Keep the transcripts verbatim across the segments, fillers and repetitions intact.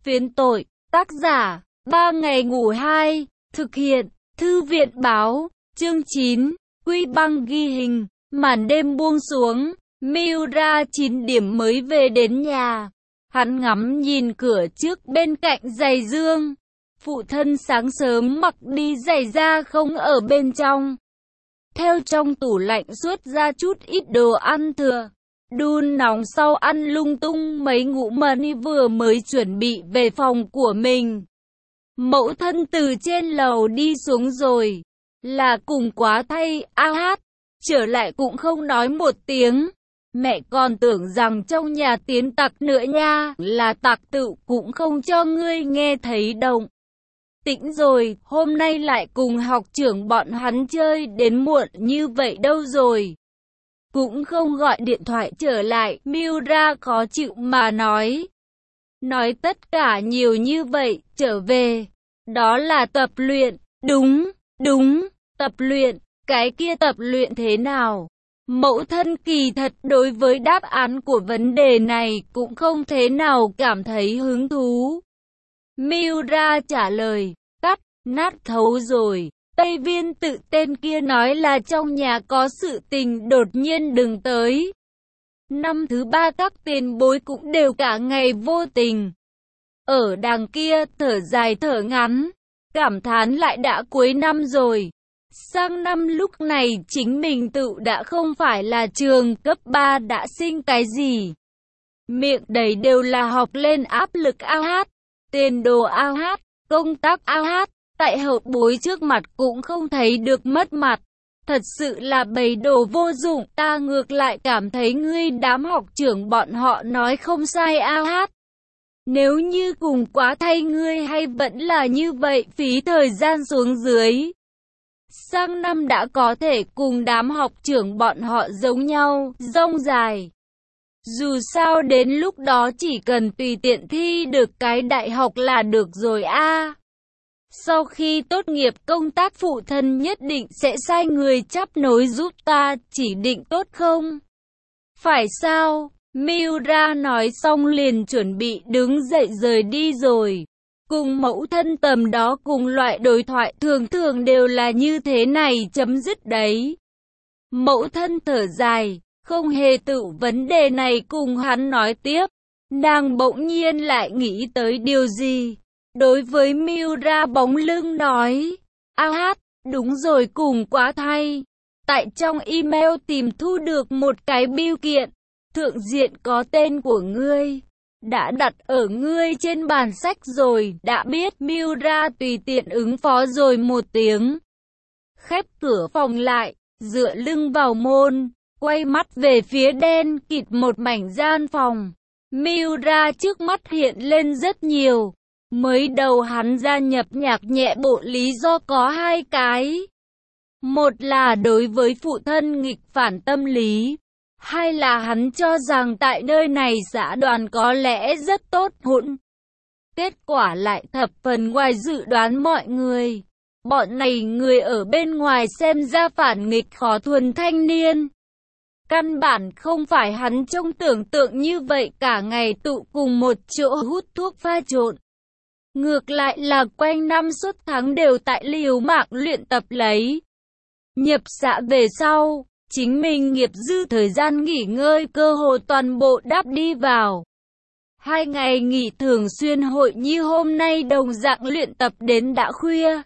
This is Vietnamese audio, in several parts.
Phiến tội, tác giả, ba ngày ngủ hai, thực hiện, thư viện báo, chương chín, Quy băng ghi hình, màn đêm buông xuống, Miura chín điểm mới về đến nhà. Hắn ngắm nhìn cửa trước bên cạnh giày dương. Phụ thân sáng sớm mặc đi giày da không ở bên trong. Theo trong tủ lạnh xuất ra chút ít đồ ăn thừa. Đun nóng sau ăn lung tung mấy ngũ mani vừa mới chuẩn bị về phòng của mình. Mẫu thân từ trên lầu đi xuống rồi. Là cùng quá thay, a hát. Trở lại cũng không nói một tiếng. Mẹ còn tưởng rằng trong nhà tiến tặc nữa nha, là tặc tự cũng không cho ngươi nghe thấy động tĩnh rồi, hôm nay lại cùng học trưởng bọn hắn chơi đến muộn như vậy đâu rồi. Cũng không gọi điện thoại trở lại, Miura khó chịu mà nói. Nói tất cả nhiều như vậy, trở về. Đó là tập luyện, đúng, đúng, tập luyện, cái kia tập luyện thế nào? Mẫu thân kỳ thật đối với đáp án của vấn đề này cũng không thế nào cảm thấy hứng thú. Miura trả lời, cắt, nát thấu rồi. Tây viên tự tên kia nói là trong nhà có sự tình đột nhiên đừng tới. Năm thứ ba các tiền bối cũng đều cả ngày vô tình. Ở đằng kia thở dài thở ngắn, cảm thán lại đã cuối năm rồi. Sang năm lúc này chính mình tự đã không phải là trường cấp ba đã sinh cái gì. Miệng đầy đều là học lên áp lực a hát, tiền đồ a hát, công tác a hát, tại hậu bối trước mặt cũng không thấy được mất mặt. Thật sự là bầy đồ vô dụng, ta ngược lại cảm thấy ngươi đám học trưởng bọn họ nói không sai a hát. Nếu như cùng quá thay ngươi hay vẫn là như vậy phí thời gian xuống dưới. Sang năm đã có thể cùng đám học trưởng bọn họ giống nhau, rông dài. Dù sao đến lúc đó chỉ cần tùy tiện thi được cái đại học là được rồi a. Sau khi tốt nghiệp công tác phụ thân nhất định sẽ sai người chắp nối giúp ta, chỉ định tốt không? Phải sao? Miura nói xong liền chuẩn bị đứng dậy rời đi rồi. Cùng mẫu thân tầm đó cùng loại đối thoại thường thường đều là như thế này chấm dứt đấy. Mẫu thân thở dài, không hề tự vấn đề này cùng hắn nói tiếp. Nàng bỗng nhiên lại nghĩ tới điều gì. Đối với Miura bóng lưng nói, a hát, đúng rồi cùng quá thay. Tại trong email tìm thu được một cái bưu kiện, thượng diện có tên của ngươi. Đã đặt ở ngươi trên bàn sách rồi, đã biết. Miura tùy tiện ứng phó rồi một tiếng. Khép cửa phòng lại, dựa lưng vào môn, quay mắt về phía đen kịt một mảnh gian phòng. Miura trước mắt hiện lên rất nhiều. Mới đầu hắn gia nhập nhạc nhẹ bộ lý do có hai cái. Một là đối với phụ thân nghịch phản tâm lý. Hai là hắn cho rằng tại nơi này xã đoàn có lẽ rất tốt hỗn. Kết quả lại thập phần ngoài dự đoán mọi người. Bọn này người ở bên ngoài xem ra phản nghịch khó thuần thanh niên. Căn bản không phải hắn trông tưởng tượng như vậy cả ngày tụ cùng một chỗ hút thuốc pha trộn. Ngược lại là quanh năm suốt tháng đều tại liều mạng luyện tập lấy. Nhập xã về sau, chính mình nghiệp dư thời gian nghỉ ngơi cơ hồ toàn bộ đáp đi vào. Hai ngày nghỉ thường xuyên hội như hôm nay đồng dạng luyện tập đến đã khuya.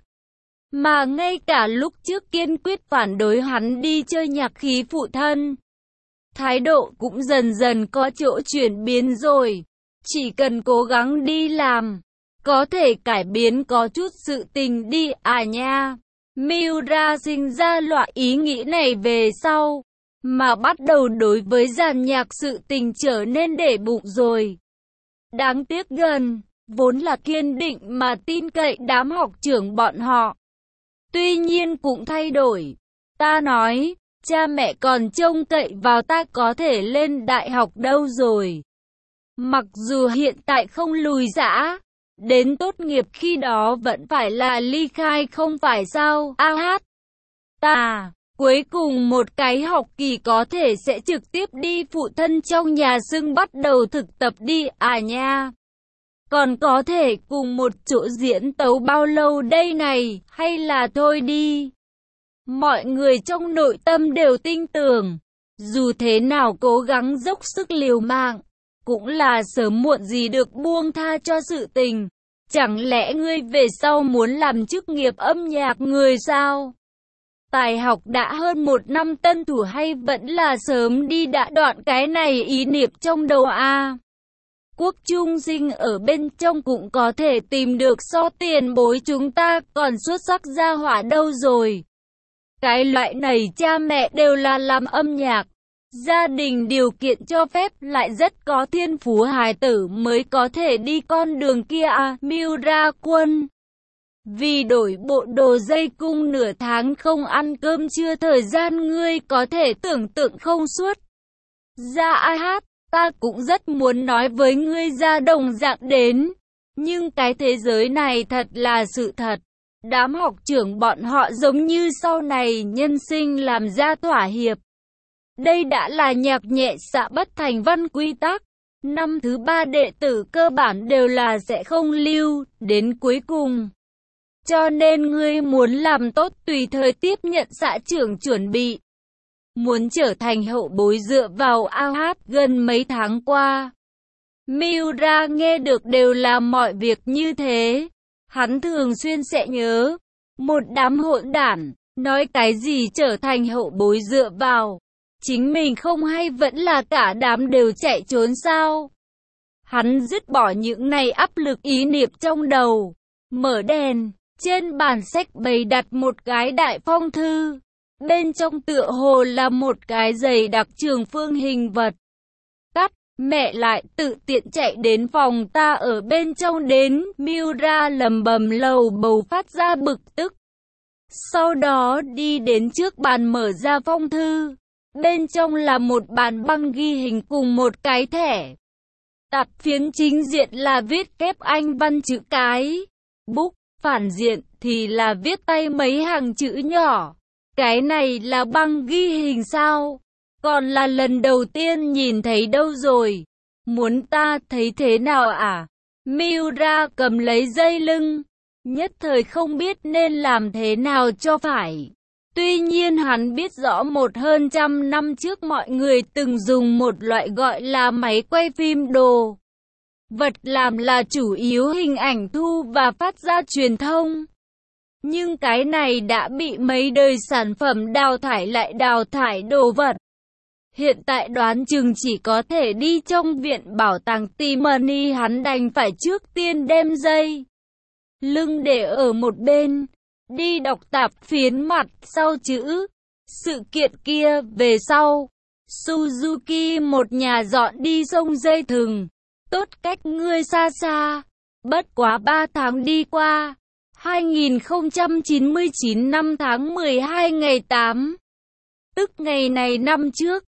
Mà ngay cả lúc trước kiên quyết phản đối hắn đi chơi nhạc khí phụ thân. Thái độ cũng dần dần có chỗ chuyển biến rồi. Chỉ cần cố gắng đi làm, có thể cải biến có chút sự tình đi à nha. Miura sinh ra loại ý nghĩ này về sau, mà bắt đầu đối với dàn nhạc sự tình trở nên để bụng rồi. Đáng tiếc gần, vốn là kiên định mà tin cậy đám học trưởng bọn họ. Tuy nhiên cũng thay đổi. Ta nói, cha mẹ còn trông cậy vào ta có thể lên đại học đâu rồi. Mặc dù hiện tại không lùi giã, đến tốt nghiệp khi đó vẫn phải là ly khai không phải sao, a hát. Ta, cuối cùng một cái học kỳ có thể sẽ trực tiếp đi phụ thân trong nhà xưng bắt đầu thực tập đi à nha. Còn có thể cùng một chỗ diễn tấu bao lâu đây này, hay là thôi đi. Mọi người trong nội tâm đều tin tưởng, dù thế nào cố gắng dốc sức liều mạng, cũng là sớm muộn gì được buông tha cho sự tình. Chẳng lẽ ngươi về sau muốn làm chức nghiệp âm nhạc người sao? Tài học đã hơn một năm tân thủ hay vẫn là sớm đi đã đoạn cái này ý niệm trong đầu a? Quốc trung sinh ở bên trong cũng có thể tìm được so tiền bối chúng ta còn xuất sắc gia hỏa đâu rồi. Cái loại này cha mẹ đều là làm âm nhạc, gia đình điều kiện cho phép lại rất có thiên phú hài tử mới có thể đi con đường kia à, Miura Quân. Vì đổi bộ đồ dây cung nửa tháng không ăn cơm trưa thời gian ngươi có thể tưởng tượng không suốt. Ra ai hát, ta cũng rất muốn nói với ngươi ra đồng dạng đến. Nhưng cái thế giới này thật là sự thật. Đám học trưởng bọn họ giống như sau này nhân sinh làm ra thỏa hiệp. Đây đã là nhạc nhẹ xạ bất thành văn quy tắc. Năm thứ ba đệ tử cơ bản đều là sẽ không lưu đến cuối cùng. Cho nên ngươi muốn làm tốt tùy thời tiếp nhận xã trưởng chuẩn bị. Muốn trở thành hậu bối dựa vào ao hát gần mấy tháng qua. Miura nghe được đều là mọi việc như thế. Hắn thường xuyên sẽ nhớ. Một đám hỗn đản, nói cái gì trở thành hậu bối dựa vào. Chính mình không hay vẫn là cả đám đều chạy trốn sao. Hắn dứt bỏ những này áp lực ý niệm trong đầu. Mở đèn, trên bàn sách bày đặt một cái đại phong thư. Bên trong tựa hồ là một cái giày đặc trường phương hình vật. Cắt, mẹ lại tự tiện chạy đến phòng ta ở bên trong đến. Miura lầm bầm lầu bầu phát ra bực tức. Sau đó đi đến trước bàn mở ra phong thư. Bên trong là một bản băng ghi hình cùng một cái thẻ. Tạp phiến chính diện là viết kép Anh văn chữ cái. Bút, phản diện thì là viết tay mấy hàng chữ nhỏ. Cái này là băng ghi hình sao? Còn là lần đầu tiên nhìn thấy đâu rồi? Muốn ta thấy thế nào à? Miura cầm lấy dây lưng. Nhất thời không biết nên làm thế nào cho phải. Tuy nhiên hắn biết rõ một hơn trăm năm trước mọi người từng dùng một loại gọi là máy quay phim đồ vật làm là chủ yếu hình ảnh thu và phát ra truyền thông. Nhưng cái này đã bị mấy đời sản phẩm đào thải lại đào thải đồ vật. Hiện tại đoán chừng chỉ có thể đi trong viện bảo tàng Tiffany, hắn đành phải trước tiên đem dây lưng để ở một bên, đi đọc tạp phiến mặt sau chữ. Sự kiện kia về sau, Suzuki một nhà dọn đi sông dây thừng, tốt cách ngươi xa xa. Bất quá ba tháng đi qua, hai nghìn không trăm chín mươi chín năm tháng mười hai ngày tám, tức ngày này năm trước,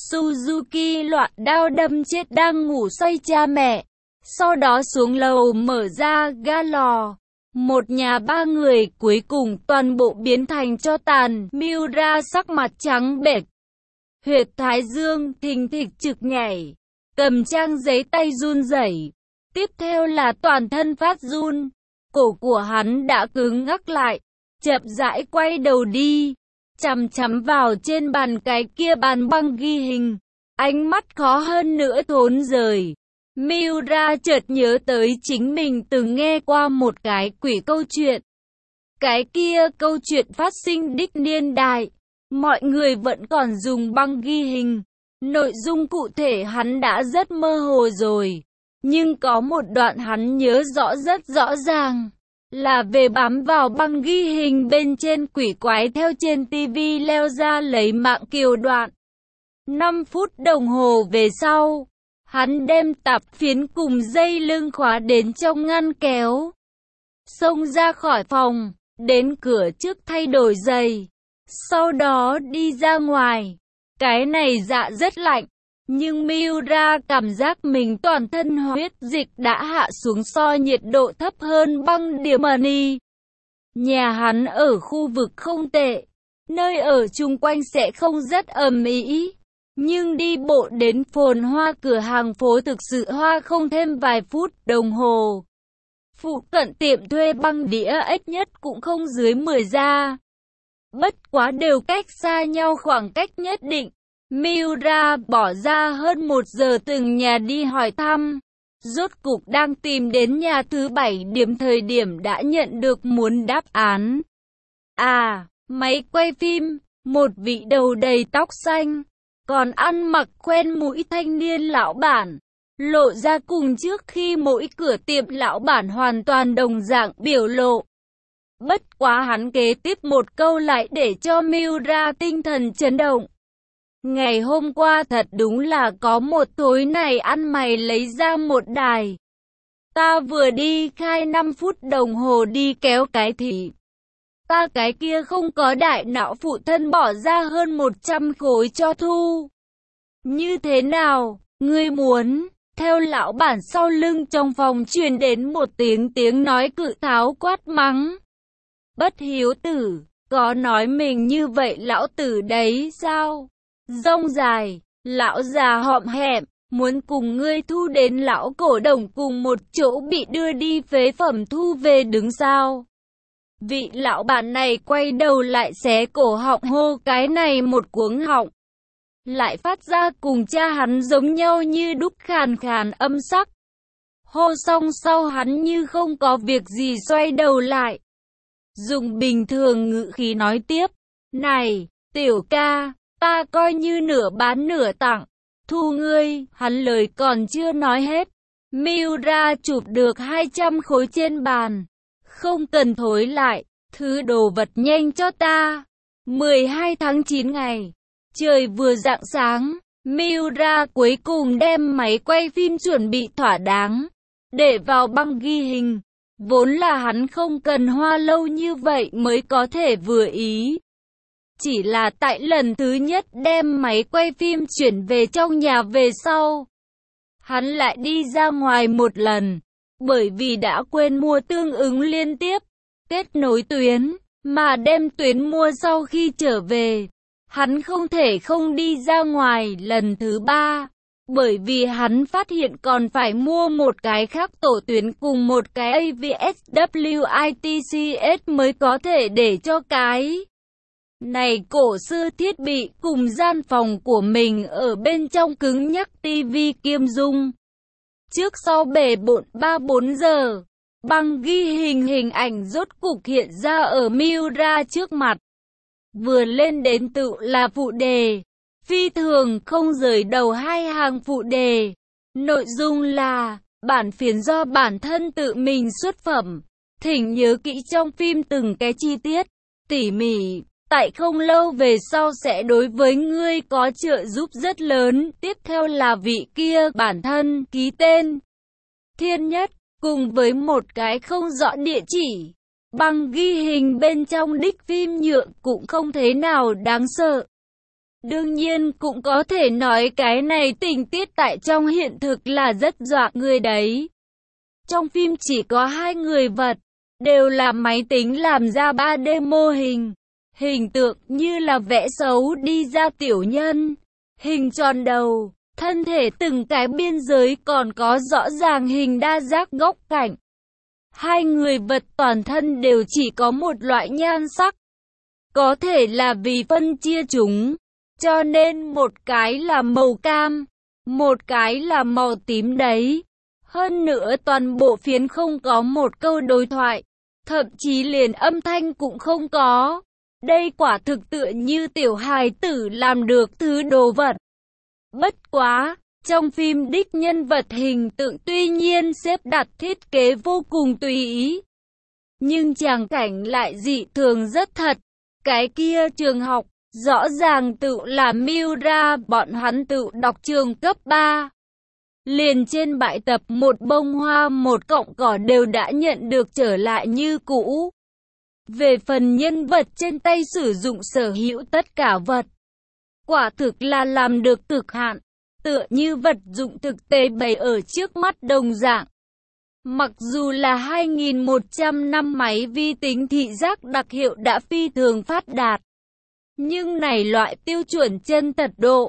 Suzuki loạn đao đâm chết đang ngủ say cha mẹ. Sau đó xuống lầu mở ra ga lò. Một nhà ba người cuối cùng toàn bộ biến thành tro tàn. Miura sắc mặt trắng bệch, huyệt thái dương thình thịch trực nhảy, cầm trang giấy tay run rẩy. Tiếp theo là toàn thân phát run. Cổ của hắn đã cứng ngắc lại, chậm rãi quay đầu đi, chằm chằm vào trên bàn cái kia bàn băng ghi hình. Ánh mắt khó hơn nữa thốn rời. Miura chợt nhớ tới chính mình từng nghe qua một cái quỷ câu chuyện. Cái kia câu chuyện phát sinh đích niên đại, mọi người vẫn còn dùng băng ghi hình. Nội dung cụ thể hắn đã rất mơ hồ rồi, nhưng có một đoạn hắn nhớ rõ rất rõ ràng, là về bám vào băng ghi hình bên trên quỷ quái theo trên tivi leo ra lấy mạng kiều đoạn. năm phút đồng hồ về sau, hắn đem tạp phiến cùng dây lưng khóa đến trong ngăn kéo, xông ra khỏi phòng, đến cửa trước thay đổi giày, sau đó đi ra ngoài. Cái này dạ rất lạnh, nhưng Miura cảm giác mình toàn thân huyết dịch đã hạ xuống so nhiệt độ thấp hơn băng điểm mani. Nhà hắn ở khu vực không tệ, nơi ở chung quanh sẽ không rất ầm ĩ, Nhưng đi bộ đến phồn hoa cửa hàng phố thực sự hoa không thêm vài phút đồng hồ. Phụ cận tiệm thuê băng đĩa ít nhất cũng không dưới mười gia. Bất quá đều cách xa nhau khoảng cách nhất định. Miura bỏ ra hơn một giờ từng nhà đi hỏi thăm. Rốt cục đang tìm đến nhà thứ bảy điểm thời điểm đã nhận được muốn đáp án. À, máy quay phim, một vị đầu đầy tóc xanh, còn ăn mặc quen mũi thanh niên lão bản. Lộ ra cùng trước khi mỗi cửa tiệm lão bản hoàn toàn đồng dạng biểu lộ. Bất quá hắn kế tiếp một câu lại để cho Miura tinh thần chấn động. Ngày hôm qua thật đúng là có một thối này ăn mày lấy ra một đài. Ta vừa đi khai năm phút đồng hồ đi kéo cái thì ta cái kia không có đại não phụ thân bỏ ra hơn một trăm khối cho thu. Như thế nào, ngươi muốn? Theo lão bản sau lưng trong phòng truyền đến một tiếng tiếng nói cự tháo quát mắng. Bất hiếu tử, có nói mình như vậy lão tử đấy sao? Rông dài, lão già họm hẹm, muốn cùng ngươi thu đến lão cổ đồng cùng một chỗ bị đưa đi phế phẩm thu về đứng sao? Vị lão bản này quay đầu lại xé cổ họng hô cái này một cuống họng. Lại phát ra cùng cha hắn giống nhau như đúc khàn khàn âm sắc. Hô xong sau hắn như không có việc gì xoay đầu lại. Dùng bình thường ngữ khí nói tiếp. Này, tiểu ca, ta coi như nửa bán nửa tặng. Thu ngươi, hắn lời còn chưa nói hết. Miura chụp được hai trăm khối trên bàn. Không cần thối lại, thứ đồ vật nhanh cho ta. mười hai tháng chín ngày. Trời vừa rạng sáng, Miura cuối cùng đem máy quay phim chuẩn bị thỏa đáng, để vào băng ghi hình. Vốn là hắn không cần hoa lâu như vậy mới có thể vừa ý. Chỉ là tại lần thứ nhất đem máy quay phim chuyển về trong nhà về sau, hắn lại đi ra ngoài một lần, bởi vì đã quên mua tương ứng liên tiếp, kết nối tuyến, mà đem tuyến mua sau khi trở về. Hắn không thể không đi ra ngoài lần thứ ba, bởi vì hắn phát hiện còn phải mua một cái khác tổ tuyến cùng một cái a vê ét vê i tê xê ét mới có thể để cho cái này cổ xưa thiết bị cùng gian phòng của mình ở bên trong cứng nhắc tivi kiêm dung. Trước sau bể bộn ba bốn giờ, băng ghi hình hình ảnh rốt cục hiện ra ở Miura trước mặt. Vừa lên đến tự là phụ đề, phi thường không rời đầu hai hàng phụ đề. Nội dung là, bản phiến do bản thân tự mình xuất phẩm. Thỉnh nhớ kỹ trong phim từng cái chi tiết, tỉ mỉ, tại không lâu về sau sẽ đối với ngươi có trợ giúp rất lớn. Tiếp theo là vị kia bản thân, ký tên, Thiên Nhất, cùng với một cái không rõ địa chỉ. Băng ghi hình bên trong đích phim nhựa cũng không thế nào đáng sợ. Đương nhiên cũng có thể nói cái này tình tiết tại trong hiện thực là rất dọa người đấy. Trong phim chỉ có hai người vật, đều là máy tính làm ra ba D mô hình. Hình tượng như là vẽ xấu đi ra tiểu nhân, hình tròn đầu, thân thể từng cái biên giới còn có rõ ràng hình đa giác góc cạnh. Hai người vật toàn thân đều chỉ có một loại nhan sắc. Có thể là vì phân chia chúng, cho nên một cái là màu cam, một cái là màu tím đấy. Hơn nữa toàn bộ phiến không có một câu đối thoại, thậm chí liền âm thanh cũng không có. Đây quả thực tựa như tiểu hài tử làm được thứ đồ vật. Bất quá, trong phim đích nhân vật hình tượng tuy nhiên xếp đặt thiết kế vô cùng tùy ý, nhưng tràng cảnh lại dị thường rất thật. Cái kia trường học, rõ ràng tự là Miura, bọn hắn tự đọc trường cấp ba. Liền trên bãi tập một bông hoa một cọng cỏ đều đã nhận được trở lại như cũ. Về phần nhân vật trên tay sử dụng sở hữu tất cả vật, quả thực là làm được cực hạn, tựa như vật dụng thực tế bày ở trước mắt đồng dạng. Mặc dù là hai nghìn một trăm năm máy vi tính thị giác đặc hiệu đã phi thường phát đạt, nhưng này loại tiêu chuẩn chân thật độ,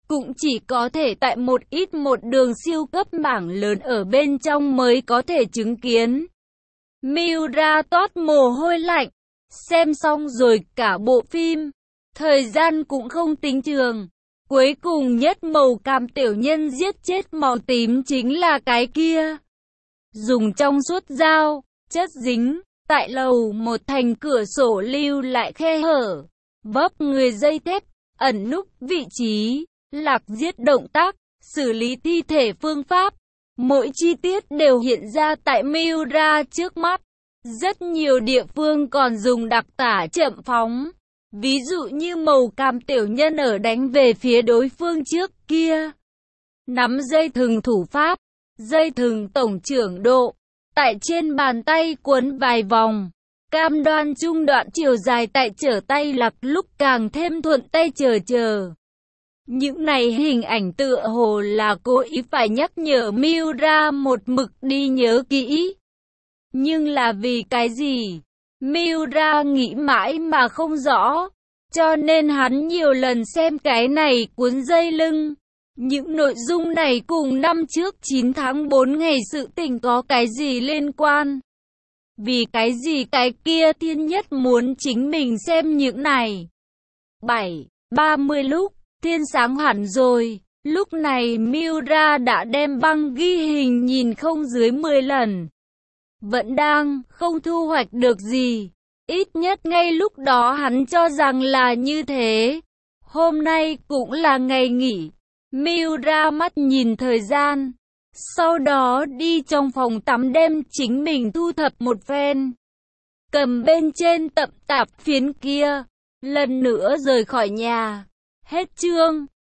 cũng chỉ có thể tại một ít một đường siêu cấp mảng lớn ở bên trong mới có thể chứng kiến. Miura toát mồ hôi lạnh, xem xong rồi cả bộ phim, thời gian cũng không tính trường. Cuối cùng nhất màu cam tiểu nhân giết chết màu tím chính là cái kia. Dùng trong suốt dao, chất dính, tại lầu một thành cửa sổ lưu lại khe hở, bóp người dây thép, ẩn núp vị trí, lạc giết động tác, xử lý thi thể phương pháp. Mỗi chi tiết đều hiện ra tại Miura trước mắt. Rất nhiều địa phương còn dùng đặc tả chậm phóng. Ví dụ như màu cam tiểu nhân ở đánh về phía đối phương trước kia. Nắm dây thừng thủ pháp, dây thừng tổng trưởng độ. Tại trên bàn tay cuốn vài vòng. Cam đoan trung đoạn chiều dài tại trở tay lạc lúc càng thêm thuận tay chờ chờ. Những này hình ảnh tựa hồ là cố ý phải nhắc nhở Miura một mực đi nhớ kỹ. Nhưng là vì cái gì? Miura nghĩ mãi mà không rõ. Cho nên hắn nhiều lần xem cái này cuốn dây lưng. Những nội dung này cùng năm trước chín tháng tư ngày sự tình có cái gì liên quan? Vì cái gì cái kia thiên nhất muốn chính mình xem những này? bảy ba mươi lúc, thiên sáng hẳn rồi. Lúc này Miura đã đem băng ghi hình nhìn không dưới mười lần. Vẫn đang không thu hoạch được gì. Ít nhất ngay lúc đó hắn cho rằng là như thế. Hôm nay cũng là ngày nghỉ. Miura mắt nhìn thời gian. Sau đó đi trong phòng tắm đem chính mình thu thập một phen. Cầm bên trên tập tạp phiến kia. Lần nữa rời khỏi nhà. Hết chương.